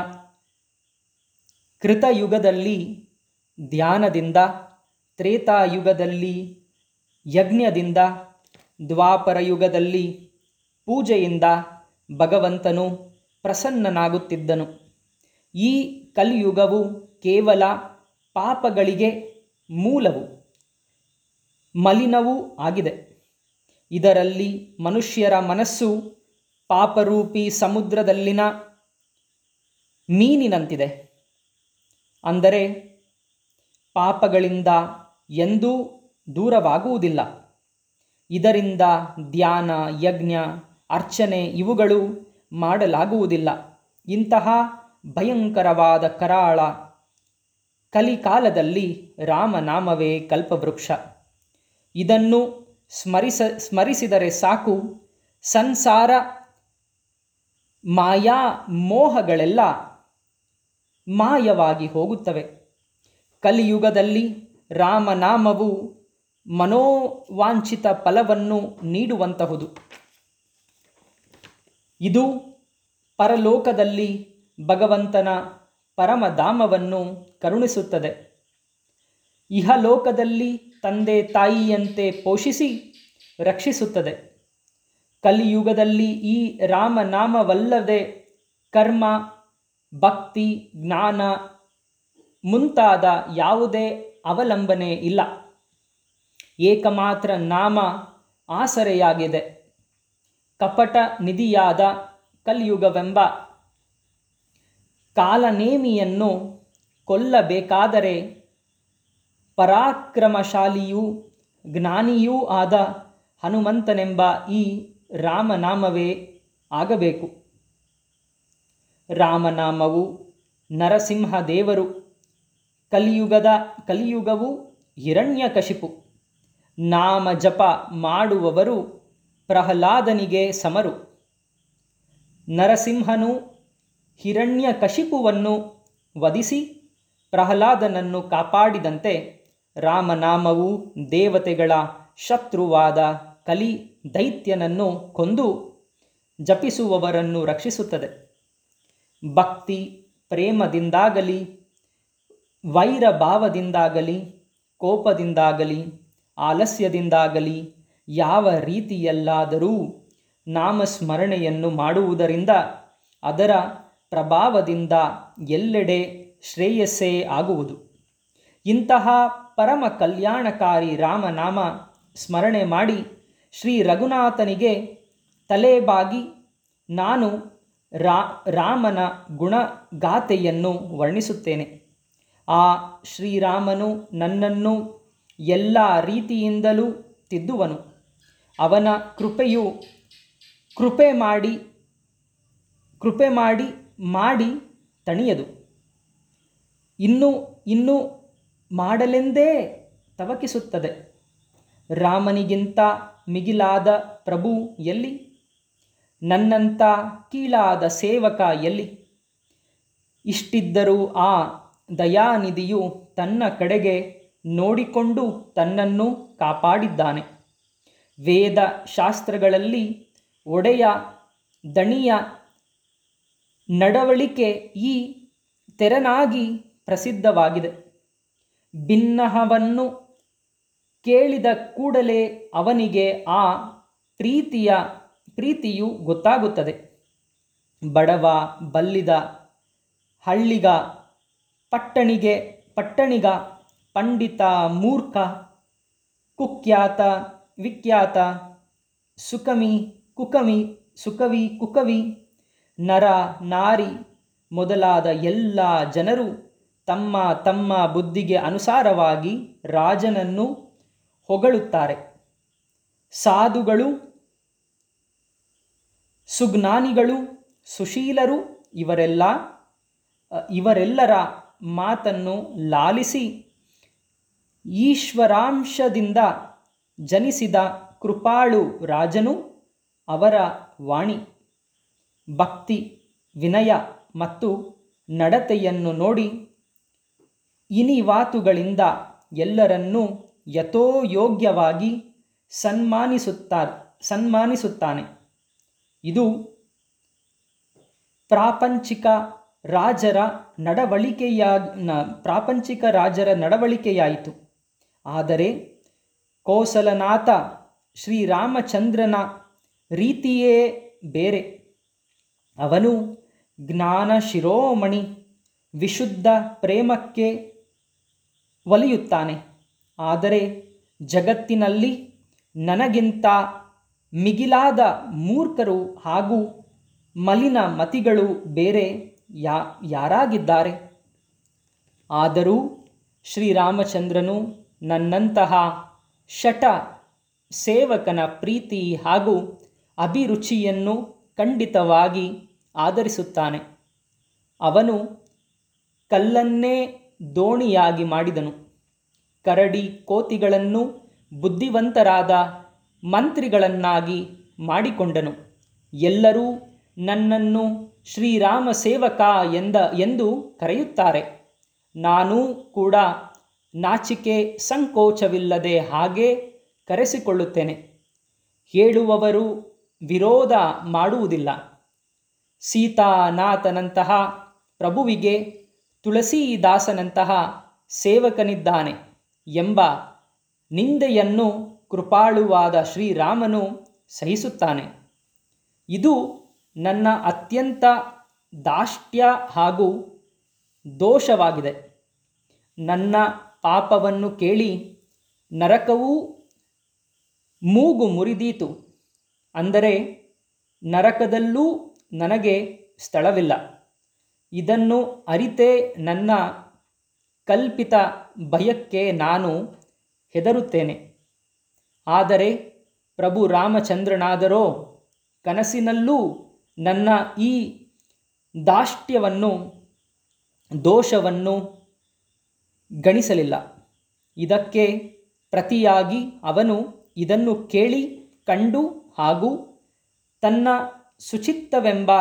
ಕೃತಯುಗದಲ್ಲಿ ಧ್ಯಾನದಿಂದ, ತ್ರೇತಾಯುಗದಲ್ಲಿ ಯಜ್ಞದಿಂದ, ದ್ವಾಪರ ಯುಗದಲ್ಲಿ ಪೂಜೆಯಿಂದ ಭಗವಂತನು ಪ್ರಸನ್ನನಾಗುತ್ತಿದ್ದನು. ಈ ಕಲಿಯುಗವು ಕೇವಲ ಪಾಪಗಳಿಗೆ ಮೂಲವೂ ಮಲಿನವೂ ಆಗಿದೆ. ಇದರಲ್ಲಿ ಮನುಷ್ಯರ ಮನಸ್ಸು ಪಾಪರೂಪಿ ಸಮುದ್ರದಲ್ಲಿನ ಮೀನಿನಂತಿದೆ. ಅಂದರೆ ಪಾಪಗಳಿಂದ ಎಂದೂ ದೂರವಾಗುವುದಿಲ್ಲ. ಇದರಿಂದ ಧ್ಯಾನ, ಯಜ್ಞ, ಅರ್ಚನೆ ಇವುಗಳು ಮಾಡಲಾಗುವುದಿಲ್ಲ. ಇಂತಹ ಭಯಂಕರವಾದ ಕರಾಳ ಕಲಿಕಾಲದಲ್ಲಿ ರಾಮನಾಮವೇ ಕಲ್ಪವೃಕ್ಷ. ಇದನ್ನು ಸ್ಮರಿಸ ಸ್ಮರಿಸಿದರೆ ಸಾಕು, ಸಂಸಾರ ಮಾಯಾ ಮೋಹಗಳೆಲ್ಲ ಮಾಯವಾಗಿ ಹೋಗುತ್ತವೆ. ಕಲಿಯುಗದಲ್ಲಿ ರಾಮನಾಮವು ಮನೋವಾಂಛಿತ ಫಲವನ್ನು ನೀಡುವಂತಹುದು. ಇದು ಪರಲೋಕದಲ್ಲಿ ಭಗವಂತನ ಪರಮಧಾಮವನ್ನು ಕರುಣಿಸುತ್ತದೆ. ಇಹಲೋಕದಲ್ಲಿ ತಂದೆ ತಾಯಿಯಂತೆ ಪೋಷಿಸಿ ರಕ್ಷಿಸುತ್ತದೆ. ಕಲಿಯುಗದಲ್ಲಿ ಈ ರಾಮನಾಮವಲ್ಲದೆ ಕರ್ಮ, ಭಕ್ತಿ, ಜ್ಞಾನ ಮುಂತಾದ ಯಾವುದೇ ಅವಲಂಬನೆ ಇಲ್ಲ. ಏಕಮಾತ್ರ ನಾಮ ಆಸರೆಯಾಗಿದೆ. ಕಪಟ ನಿಧಿಯಾದ ಕಲಿಯುಗವೆಂಬ ಕಾಲನೇಮಿಯನ್ನು ಕೊಲ್ಲಬೇಕಾದರೆ ಪರಾಕ್ರಮಶಾಲಿಯೂ ಜ್ಞಾನಿಯೂ ಆದ ಹನುಮಂತನೆಂಬ ಈ ರಾಮನಾಮವೇ ಆಗಬೇಕು. ರಾಮನಾಮವು ನರಸಿಂಹ ದೇವರು. ಕಲಿಯುಗದ ಕಲಿಯುಗವು ಹಿರಣ್ಯಕಶಿಪು. ನಾಮ ಜಪ ಮಾಡುವವರು ಪ್ರಹ್ಲಾದನಿಗೆ ಸಮರು. ನರಸಿಂಹನು ಹಿರಣ್ಯಕಶಿಪುವನ್ನು ವಧಿಸಿ ಪ್ರಹ್ಲಾದನನ್ನು ಕಾಪಾಡಿದಂತೆ ರಾಮನಾಮವು ದೇವತೆಗಳ ಶತ್ರುವಾದ ಕಲಿ ದೈತ್ಯನನ್ನು ಕೊಂದು ಜಪಿಸುವವರನ್ನು ರಕ್ಷಿಸುತ್ತದೆ. ಭಕ್ತಿ ಪ್ರೇಮದಿಂದಾಗಲಿ, ವೈರಭಾವದಿಂದಾಗಲಿ, ಕೋಪದಿಂದಾಗಲಿ, ಆಲಸ್ಯದಿಂದಾಗಲಿ ಯಾವ ರೀತಿಯಲ್ಲಾದರೂ ನಾಮಸ್ಮರಣೆಯನ್ನು ಮಾಡುವುದರಿಂದ ಅದರ ಪ್ರಭಾವದಿಂದ ಎಲ್ಲೆಡೆ ಶ್ರೇಯಸ್ಸೇ ಆಗುವುದು. ಇಂತಹ ಪರಮ ಕಲ್ಯಾಣಕಾರಿ ರಾಮನಾಮ ಸ್ಮರಣೆ ಮಾಡಿ ಶ್ರೀ ರಘುನಾಥನಿಗೆ ತಲೆಬಾಗಿ ನಾನು ರಾ ರಾಮನ ಗುಣಗಾಥೆಯನ್ನು ವರ್ಣಿಸುತ್ತೇನೆ. ಆ ಶ್ರೀರಾಮನು ನನ್ನನ್ನು ಎಲ್ಲ ರೀತಿಯಿಂದಲೂ ತಿದ್ದುವನು. ಅವನ ಕೃಪೆಯು ಕೃಪೆ ಮಾಡಿ ಕೃಪೆ ಮಾಡಿ ಮಾಡಿ ತಣಿಯದು. ಇನ್ನು ಇನ್ನು ಮಾಡಲೆಂದೇ ತವಕಿಸುತ್ತದೆ. ರಾಮನಿಗಿಂತ ಮಿಗಿಲಾದ ಪ್ರಭು ಎಲ್ಲಿ? ನನ್ನಂಥ ಕೀಳಾದ ಸೇವಕ ಎಲ್ಲಿ? ಇಷ್ಟಿದ್ದರೂ ಆ ದಯಾನಿಧಿಯು ತನ್ನ ಕಡೆಗೆ ನೋಡಿಕೊಂಡು ತನ್ನನ್ನು ಕಾಪಾಡಿದ್ದಾನೆ. ವೇದ ಶಾಸ್ತ್ರಗಳಲ್ಲಿ ಒಡೆಯ ದಣಿಯ ನಡವಳಿಕೆ ಈ ತೆರನಾಗಿ ಪ್ರಸಿದ್ಧವಾಗಿದೆ. ಬಿನ್ನಹವನ್ನು ಕೇಳಿದ ಕೂಡಲೇ ಅವನಿಗೆ ಆ ಪ್ರೀತಿಯ ಪ್ರೀತಿಯು ಗೊತ್ತಾಗುತ್ತದೆ. ಬಡವ, ಬಲ್ಲಿದ, ಹಳ್ಳಿಗ, ಪಟ್ಟಣಿಗೆ ಪಟ್ಟಣಿಗ, ಪಂಡಿತ, ಮೂರ್ಖ, ಕುಖ್ಯಾತ, ವಿಖ್ಯಾತ, ಸುಖಮಿ, ಕುಕಮಿ, ಸುಕವಿ, ಕುಕವಿ, ನರ, ನಾರಿ ಮೊದಲಾದ ಎಲ್ಲ ಜನರು ತಮ್ಮ ತಮ್ಮ ಬುದ್ಧಿಗೆ ಅನುಸಾರವಾಗಿ ರಾಜನನ್ನು ಹೊಗಳುತ್ತಾರೆ. ಸಾಧುಗಳು, ಸುಜ್ಞಾನಿಗಳು, ಸುಶೀಲರು ಇವರೆಲ್ಲ ಇವರೆಲ್ಲರ ಮಾತನ್ನು ಲಾಲಿಸಿ ಈಶ್ವರಾಂಶದಿಂದ ಜನಿಸಿದ ಕೃಪಾಳು ರಾಜನು ಅವರ ವಾಣಿ, ಭಕ್ತಿ, ವಿನಯ ಮತ್ತು ನಡತೆಯನ್ನು ನೋಡಿ ಇನಿವಾತುಗಳಿಂದ ಎಲ್ಲರನ್ನೂ ಯಥೋಯೋಗ್ಯವಾಗಿ ಸನ್ಮಾನಿಸುತ್ತಾ ಸನ್ಮಾನಿಸುತ್ತಾನೆ. ಇದು ಪ್ರಾಪಂಚಿಕ ರಾಜರ ನಡವಳಿಕೆಯ ಪ್ರಾಪಂಚಿಕ ರಾಜರ ನಡವಳಿಕೆಯಾಯಿತು. ಆದರೆ ಕೋಸಲನಾಥ ಶ್ರೀರಾಮಚಂದ್ರನ ರೀತಿಯೇ ಬೇರೆ. ಅವನು ಜ್ಞಾನ ಶಿರೋಮಣಿ, ವಿಶುದ್ಧ ಪ್ರೇಮಕ್ಕೆ ಒಲಿಯುತ್ತಾನೆ. ಆದರೆ ಜಗತ್ತಿನಲ್ಲಿ ನನಗಿಂತ ಮಿಗಿಲಾದ ಮೂರ್ಖರು ಹಾಗೂ ಮಲಿನ ಮತಿಗಳು ಬೇರೆ ಯಾ ಯಾರಾಗಿದ್ದಾರೆ? ಆದರೂ ಶ್ರೀರಾಮಚಂದ್ರನು ನನ್ನಂತಹ ಶಠ ಸೇವಕನ ಪ್ರೀತಿ ಹಾಗೂ ಅಭಿರುಚಿಯನ್ನು ಖಂಡಿತವಾಗಿ ಆದರಿಸುತ್ತಾನೆ. ಅವನು ಕಲ್ಲನ್ನೇ ದೋಣಿಯಾಗಿ ಮಾಡಿದನು. ಕರಡಿ ಕೋತಿಗಳನ್ನು ಬುದ್ಧಿವಂತರಾದ ಮಂತ್ರಿಗಳನ್ನಾಗಿ ಮಾಡಿಕೊಂಡನು. ಎಲ್ಲರೂ ನನ್ನನ್ನು ಶ್ರೀರಾಮ ಸೇವಕ ಎಂದ ಎಂದು ಕರೆಯುತ್ತಾರೆ. ನಾನೂ ಕೂಡ ನಾಚಿಕೆ ಸಂಕೋಚವಿಲ್ಲದೆ ಹಾಗೆ ಕರೆಸಿಕೊಳ್ಳುತ್ತೇನೆ. ಹೇಳುವವರು ವಿರೋಧ ಮಾಡುವುದಿಲ್ಲ. ಸೀತಾನಾಥನಂತಹ ಪ್ರಭುವಿಗೆ ತುಳಸೀದಾಸನಂತಹ ಸೇವಕನಿದ್ದಾನೆ ಎಂಬ ನಿಂದೆಯನ್ನು ಕೃಪಾಳುವಾದ ಶ್ರೀರಾಮನು ಸಹಿಸುತ್ತಾನೆ. ಇದು ನನ್ನ ಅತ್ಯಂತ ದಾಷ್ಟ್ಯ ಹಾಗೂ ದೋಷವಾಗಿದೆ. ನನ್ನ ಪಾಪವನ್ನು ಕೇಳಿ ನರಕವೂ ಮೂಗು ಮುರಿದೀತು. ಅಂದರೆ ನರಕದಲ್ಲೂ ನನಗೆ ಸ್ಥಳವಿಲ್ಲ. ಇದನ್ನು ಅರಿತೇ ನನ್ನ ಕಲ್ಪಿತ ಭಯಕ್ಕೆ ನಾನು ಹೆದರುತ್ತೇನೆ. ಆದರೆ ಪ್ರಭು ರಾಮಚಂದ್ರನಾದರೋ ಕನಸಿನಲ್ಲೂ ನನ್ನ ಈ ದಾಷ್ಟ್ಯವನ್ನು ದೋಷವನ್ನು ಗಣಿಸಲಿಲ್ಲ. ಇದಕ್ಕೆ ಪ್ರತಿಯಾಗಿ ಅವನು ಇದನ್ನು ಕೇಳಿ ಕಂಡು ಹಾಗೂ ತನ್ನ ಸುಚಿತ್ತವೆಂಬ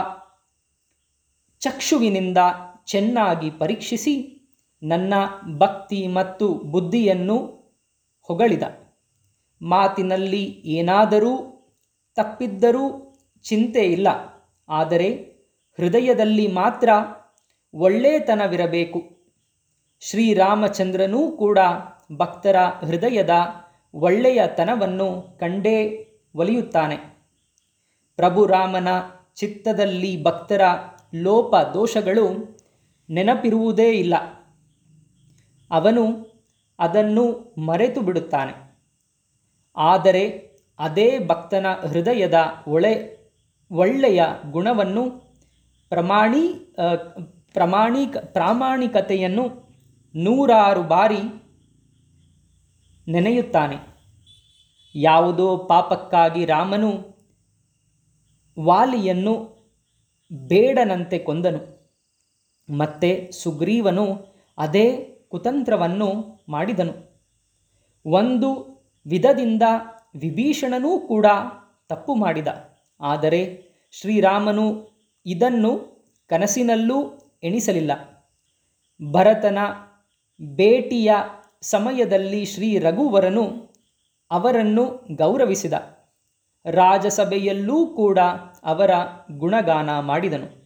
ಚಕ್ಷುವಿನಿಂದ ಚೆನ್ನಾಗಿ ಪರೀಕ್ಷಿಸಿ ನನ್ನ ಭಕ್ತಿ ಮತ್ತು ಬುದ್ಧಿಯನ್ನು ಹೊಗಳಿದ. ಮಾತಿನಲ್ಲಿ ಏನಾದರೂ ತಪ್ಪಿದ್ದರೂ ಚಿಂತೆ ಇಲ್ಲ. ಆದರೆ ಹೃದಯದಲ್ಲಿ ಮಾತ್ರ ಒಳ್ಳೆತನವಿರಬೇಕು. ಶ್ರೀರಾಮಚಂದ್ರನೂ ಕೂಡ ಭಕ್ತರ ಹೃದಯದ ಒಳ್ಳೆಯತನವನ್ನು ಕಂಡೇ ಒಲಿಯುತ್ತಾನೆ. ಪ್ರಭು ರಾಮನ ಚಿತ್ತದಲ್ಲಿ ಭಕ್ತರ ಲೋಪ ದೋಷಗಳು ನೆನಪಿರುವುದೇ ಇಲ್ಲ. ಅವನು ಅದನ್ನು ಮರೆತು ಬಿಡುತ್ತಾನೆ. ಆದರೆ ಅದೇ ಭಕ್ತನ ಹೃದಯದ ಒಳೆ ಒಳ್ಳೆಯ ಗುಣವನ್ನು ಪ್ರಮಾಣಿ ಪ್ರಮಾಣಿಕ ಪ್ರಾಮಾಣಿಕತೆಯನ್ನು ನೂರಾರು ಬಾರಿ ನೆನೆಯುತ್ತಾನೆ. ಯಾವುದೋ ಪಾಪಕ್ಕಾಗಿ ರಾಮನು ವಾಲಿಯನ್ನು ಬೇಡನಂತೆ ಕೊಂದನು. ಮತ್ತೆ ಸುಗ್ರೀವನು ಅದೇ ಕುತಂತ್ರವನ್ನು ಮಾಡಿದನು. ಒಂದು ವಿಧದಿಂದ ವಿಭೀಷಣನೂ ಕೂಡ ತಪ್ಪು ಮಾಡಿದ. ಆದರೆ ಶ್ರೀರಾಮನು ಇದನ್ನು ಕನಸಿನಲ್ಲೂ ಎಣಿಸಲಿಲ್ಲ. ಭರತನ ಭೇಟಿಯ ಸಮಯದಲ್ಲಿ ಶ್ರೀ ರಘುವರನು ಅವರನ್ನು ಗೌರವಿಸಿದ. ರಾಜಸಭೆಯಲ್ಲೂ ಕೂಡ ಅವರ ಗುಣಗಾನ ಮಾಡಿದನು.